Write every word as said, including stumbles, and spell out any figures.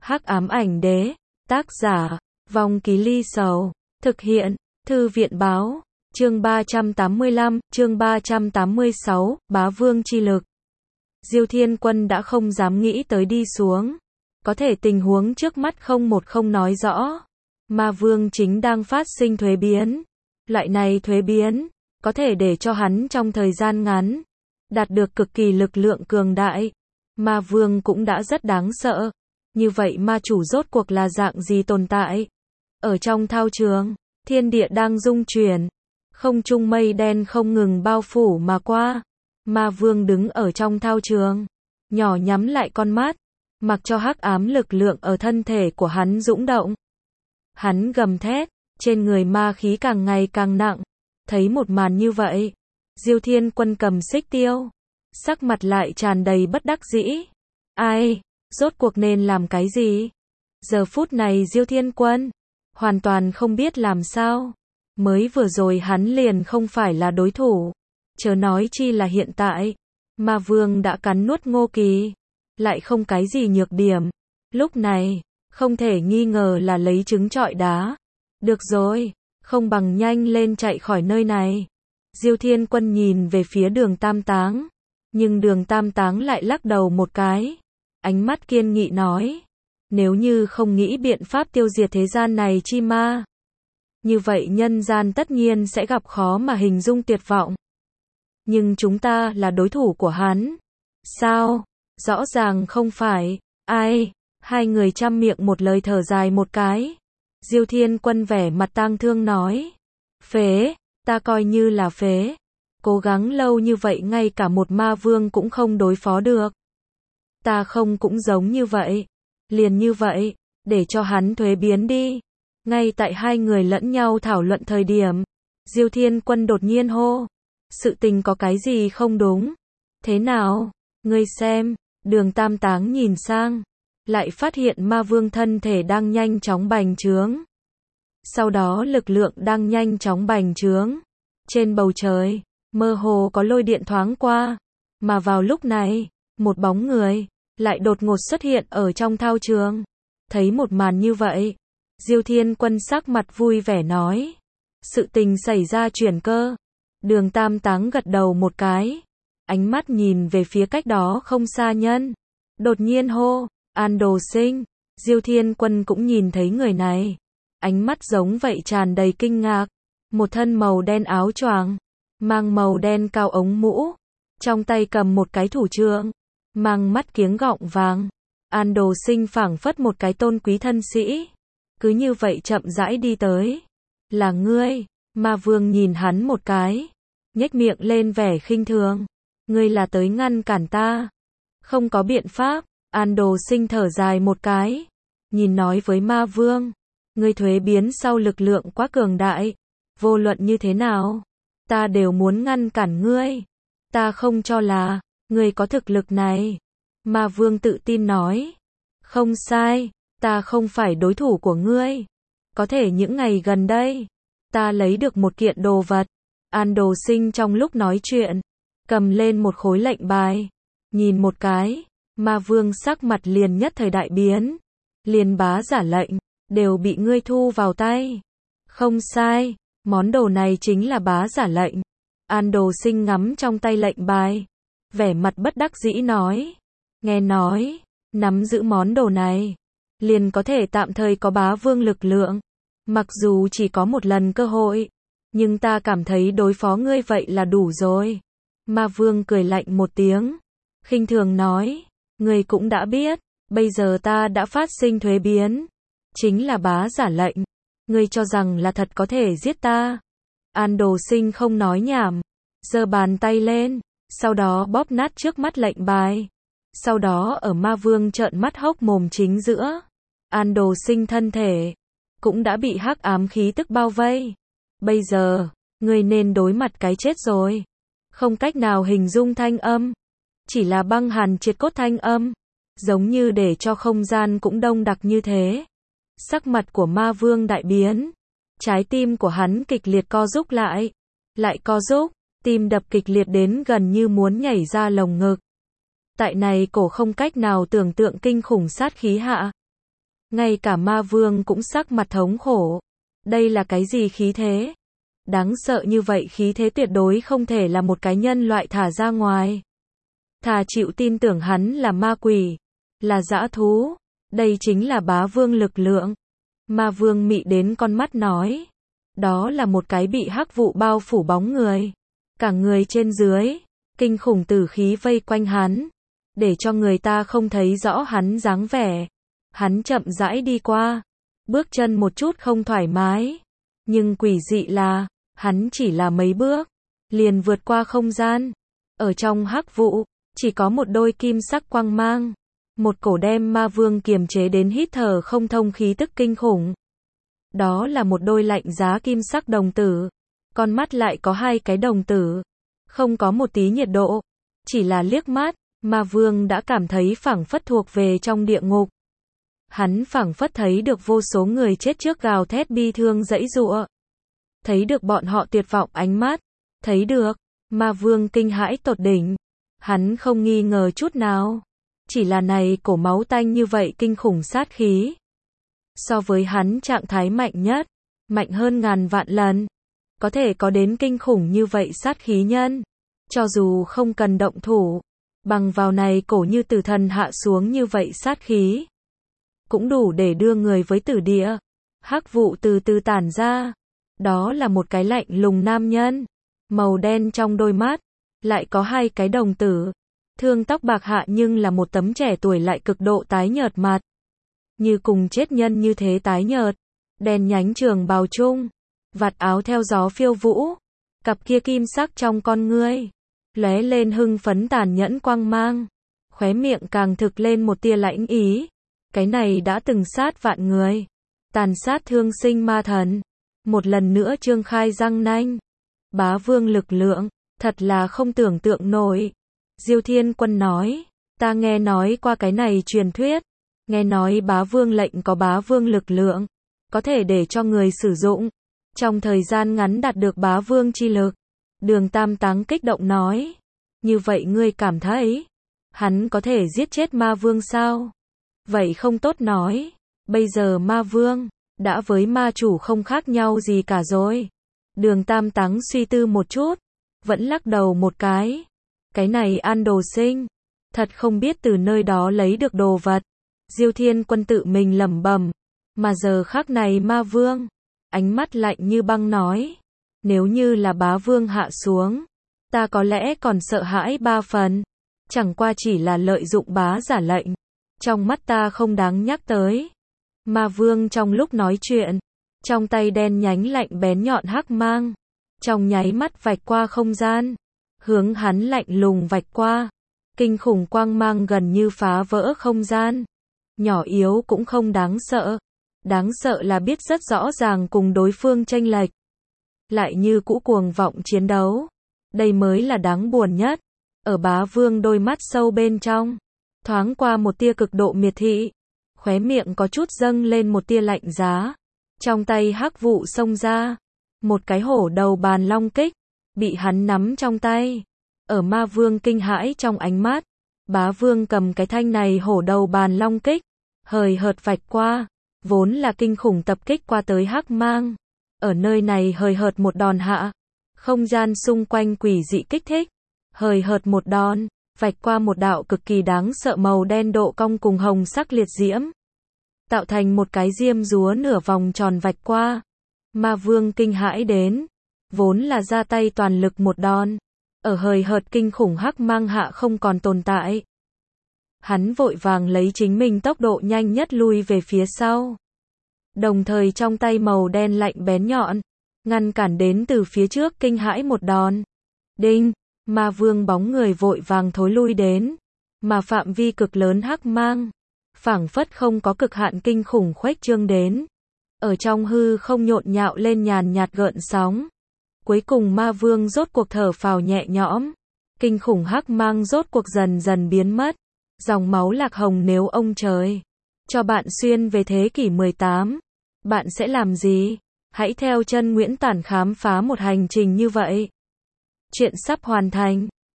Hắc ám ảnh đế, tác giả, Vong Ký Ly Sầu, thực hiện, Thư viện báo, chương ba trăm tám mươi lăm, chương ba trăm tám mươi sáu, Bá Vương chi lực. Diêu Thiên Quân đã không dám nghĩ tới đi xuống. Có thể tình huống trước mắt không một không nói rõ. Ma Vương chính đang phát sinh thuế biến. Loại này thuế biến, có thể để cho hắn trong thời gian ngắn, đạt được cực kỳ lực lượng cường đại. Ma Vương cũng đã rất đáng sợ. Như vậy ma chủ rốt cuộc là dạng gì tồn tại? Ở trong thao trường, thiên địa đang rung chuyển. Không trung mây đen không ngừng bao phủ mà qua. Ma Vương đứng ở trong thao trường, nhỏ nhắm lại con mắt, mặc cho hắc ám lực lượng ở thân thể của hắn dũng động. Hắn gầm thét, trên người ma khí càng ngày càng nặng. Thấy một màn như vậy, Diêu Thiên Quân cầm xích tiêu, sắc mặt lại tràn đầy bất đắc dĩ. Ai, rốt cuộc nên làm cái gì? Giờ phút này Diêu Thiên Quân hoàn toàn không biết làm sao. Mới vừa rồi hắn liền không phải là đối thủ, chớ nói chi là hiện tại. Ma Vương đã cắn nuốt Ngô Kỳ, lại không cái gì nhược điểm. Lúc này, không thể nghi ngờ là lấy trứng trọi đá. Được rồi, không bằng nhanh lên chạy khỏi nơi này. Diêu Thiên Quân nhìn về phía Đường Tam Táng, nhưng Đường Tam Táng lại lắc đầu một cái. Ánh mắt kiên nghị nói, nếu như không nghĩ biện pháp tiêu diệt thế gian này chi ma, như vậy nhân gian tất nhiên sẽ gặp khó mà hình dung tuyệt vọng. Nhưng chúng ta là đối thủ của hắn. Sao? Rõ ràng không phải. Ai? Hai người trăm miệng một lời thở dài một cái. Diêu Thiên Quân vẻ mặt tang thương nói, phế, ta coi như là phế. Cố gắng lâu như vậy ngay cả một ma vương cũng không đối phó được. Ta không cũng giống như vậy. Liền như vậy, để cho hắn thuế biến đi. Ngay tại hai người lẫn nhau thảo luận thời điểm, Diêu Thiên Quân đột nhiên hô, sự tình có cái gì không đúng? Thế nào? Ngươi xem. Đường Tam Táng nhìn sang, lại phát hiện ma vương thân thể đang nhanh chóng bành trướng. Sau đó lực lượng đang nhanh chóng bành trướng. Trên bầu trời, mơ hồ có lôi điện thoáng qua. Mà vào lúc này, một bóng người lại đột ngột xuất hiện ở trong thao trường. Thấy một màn như vậy, Diêu Thiên Quân sắc mặt vui vẻ nói, sự tình xảy ra chuyển cơ. Đường Tam Táng gật đầu một cái, ánh mắt nhìn về phía cách đó không xa nhân. Đột nhiên hô, An Đồ Sinh. Diêu Thiên Quân cũng nhìn thấy người này. Ánh mắt giống vậy tràn đầy kinh ngạc. Một thân màu đen áo choàng, mang màu đen cao ống mũ, trong tay cầm một cái thủ trượng, mang mắt kiếng gọng vàng. An Đồ Sinh phảng phất một cái tôn quý thân sĩ. Cứ như vậy chậm rãi đi tới. Là ngươi? Ma Vương nhìn hắn một cái, nhếch miệng lên vẻ khinh thường. Ngươi là tới ngăn cản ta? Không có biện pháp. An Đồ Sinh thở dài một cái, nhìn nói với Ma Vương, ngươi thuế biến sau lực lượng quá cường đại. Vô luận như thế nào, ta đều muốn ngăn cản ngươi. Ta không cho là ngươi có thực lực này. Ma Vương tự tin nói, không sai, ta không phải đối thủ của ngươi. Có thể những ngày gần đây, ta lấy được một kiện đồ vật. An Đồ Sinh trong lúc nói chuyện, cầm lên một khối lệnh bài, nhìn một cái, Ma Vương sắc mặt liền nhất thời đại biến. Liền bá giả lệnh, đều bị ngươi thu vào tay. Không sai, món đồ này chính là bá giả lệnh. An Đồ Sinh ngắm trong tay lệnh bài, vẻ mặt bất đắc dĩ nói, nghe nói, nắm giữ món đồ này, liền có thể tạm thời có bá vương lực lượng. Mặc dù chỉ có một lần cơ hội, nhưng ta cảm thấy đối phó ngươi vậy là đủ rồi. Ma Vương cười lạnh một tiếng, khinh thường nói, ngươi cũng đã biết, bây giờ ta đã phát sinh thuế biến, chính là bá giả lệnh. Ngươi cho rằng là thật có thể giết ta? An Đồ Sinh không nói nhảm, giơ bàn tay lên, sau đó bóp nát trước mắt lệnh bài. Sau đó ở Ma Vương trợn mắt hốc mồm chính giữa, An Đồ Sinh thân thể cũng đã bị hắc ám khí tức bao vây. Bây giờ, ngươi nên đối mặt cái chết rồi. Không cách nào hình dung thanh âm, chỉ là băng hàn triệt cốt thanh âm, giống như để cho không gian cũng đông đặc như thế. Sắc mặt của Ma Vương đại biến, trái tim của hắn kịch liệt co rúm lại, lại co rúm, tim đập kịch liệt đến gần như muốn nhảy ra lồng ngực. Tại này cổ không cách nào tưởng tượng kinh khủng sát khí hạ, Ngay cả ma vương cũng sắc mặt thống khổ. Đây là cái gì khí thế? Đáng sợ như vậy khí thế tuyệt đối không thể là một cái nhân loại thả ra ngoài. Thà chịu tin tưởng hắn là ma quỷ, là dã thú. Đây chính là bá vương lực lượng. Ma vương mị đến con mắt nói. Đó là một cái bị hắc vụ bao phủ bóng người. Cả người trên dưới, kinh khủng tử khí vây quanh hắn. Để cho người ta không thấy rõ hắn dáng vẻ. Hắn chậm rãi đi qua. Bước chân một chút không thoải mái. Nhưng quỷ dị là, hắn chỉ là mấy bước. Liền vượt qua không gian. Ở trong hắc vụ, chỉ có một đôi kim sắc quang mang. Một cổ đem ma vương kiềm chế đến hít thở không thông khí tức kinh khủng. Đó là một đôi lạnh giá kim sắc đồng tử. Con mắt lại có hai cái đồng tử. Không có một tí nhiệt độ. Chỉ là liếc mắt, ma vương đã cảm thấy phảng phất thuộc về trong địa ngục. Hắn phảng phất thấy được vô số người chết trước gào thét bi thương giãy giụa. Thấy được bọn họ tuyệt vọng ánh mắt. Thấy được, ma vương kinh hãi tột đỉnh. Hắn không nghi ngờ chút nào. Chỉ là này cổ máu tanh như vậy kinh khủng sát khí. So với hắn trạng thái mạnh nhất, mạnh hơn ngàn vạn lần. Có thể có đến kinh khủng như vậy sát khí nhân. Cho dù không cần động thủ, bằng vào này cổ như tử thần hạ xuống như vậy sát khí. Cũng đủ để đưa người với tử địa. Hắc vụ từ từ tản ra. Đó là một cái lạnh lùng nam nhân. Màu đen trong đôi mắt. Lại có hai cái đồng tử. Thương tóc bạc hạ nhưng là một tấm trẻ tuổi lại cực độ tái nhợt mặt. Như cùng chết nhân như thế tái nhợt. Đen nhánh trường bào chung. Vạt áo theo gió phiêu vũ. Cặp kia kim sắc trong con ngươi. Lóe lên hưng phấn tàn nhẫn quang mang. Khóe miệng càng thực lên một tia lãnh ý. Cái này đã từng sát vạn người. Tàn sát thương sinh ma thần. Một lần nữa trương khai răng nanh. Bá vương lực lượng. Thật là không tưởng tượng nổi. Diêu Thiên Quân nói. Ta nghe nói qua cái này truyền thuyết. Nghe nói bá vương lệnh có bá vương lực lượng. Có thể để cho người sử dụng. Trong thời gian ngắn đạt được bá vương chi lực. Đường Tam Táng kích động nói. Như vậy ngươi cảm thấy. Hắn có thể giết chết ma vương sao? Vậy không tốt nói. Bây giờ ma vương. Đã với ma chủ không khác nhau gì cả rồi. Đường Tam Táng suy tư một chút. Vẫn lắc đầu một cái. Cái này An Đồ Sinh. Thật không biết từ nơi đó lấy được đồ vật. Diêu Thiên Quân tự mình lẩm bẩm. Mà giờ khắc này ma vương. Ánh mắt lạnh như băng nói. Nếu như là bá vương hạ xuống. Ta có lẽ còn sợ hãi ba phần. Chẳng qua chỉ là lợi dụng bá giả lệnh. Trong mắt ta không đáng nhắc tới. Ma vương trong lúc nói chuyện. Trong tay đen nhánh lạnh bén nhọn hắc mang. Trong nháy mắt vạch qua không gian. Hướng hắn lạnh lùng vạch qua. Kinh khủng quang mang gần như phá vỡ không gian. Nhỏ yếu cũng không đáng sợ. Đáng sợ là biết rất rõ ràng cùng đối phương chênh lệch. Lại như cũ cuồng vọng chiến đấu. Đây mới là đáng buồn nhất. Ở bá vương đôi mắt sâu bên trong. Thoáng qua một tia cực độ miệt thị. Khóe miệng có chút dâng lên một tia lạnh giá. Trong tay hắc vụ xông ra. Một cái hổ đầu bàn long kích. Bị hắn nắm trong tay. Ở ma vương kinh hãi trong ánh mắt. Bá vương cầm cái thanh này hổ đầu bàn long kích. Hời hợt vạch qua. Vốn là kinh khủng tập kích qua tới hắc mang. Ở nơi này hời hợt một đòn hạ. Không gian xung quanh quỷ dị kích thích. Hời hợt một đòn. Vạch qua một đạo cực kỳ đáng sợ màu đen độ cong cùng hồng sắc liệt diễm. Tạo thành một cái diêm rúa nửa vòng tròn vạch qua. Ma vương kinh hãi đến. Vốn là ra tay toàn lực một đòn. Ở hời hợt kinh khủng hắc mang hạ không còn tồn tại. Hắn vội vàng lấy chính mình tốc độ nhanh nhất lui về phía sau. Đồng thời trong tay màu đen lạnh bén nhọn. Ngăn cản đến từ phía trước kinh hãi một đòn. Đinh, ma vương bóng người vội vàng thối lui đến. Mà phạm vi cực lớn hắc mang. Phảng phất không có cực hạn kinh khủng khuếch trương đến. Ở trong hư không nhộn nhạo lên nhàn nhạt gợn sóng. Cuối cùng ma vương rốt cuộc thở phào nhẹ nhõm. Kinh khủng hắc mang rốt cuộc dần dần biến mất. Dòng máu lạc hồng nếu ông trời cho bạn xuyên về thế kỷ mười tám. Bạn sẽ làm gì? Hãy theo chân Nguyễn Tản khám phá một hành trình như vậy. Chuyện sắp hoàn thành.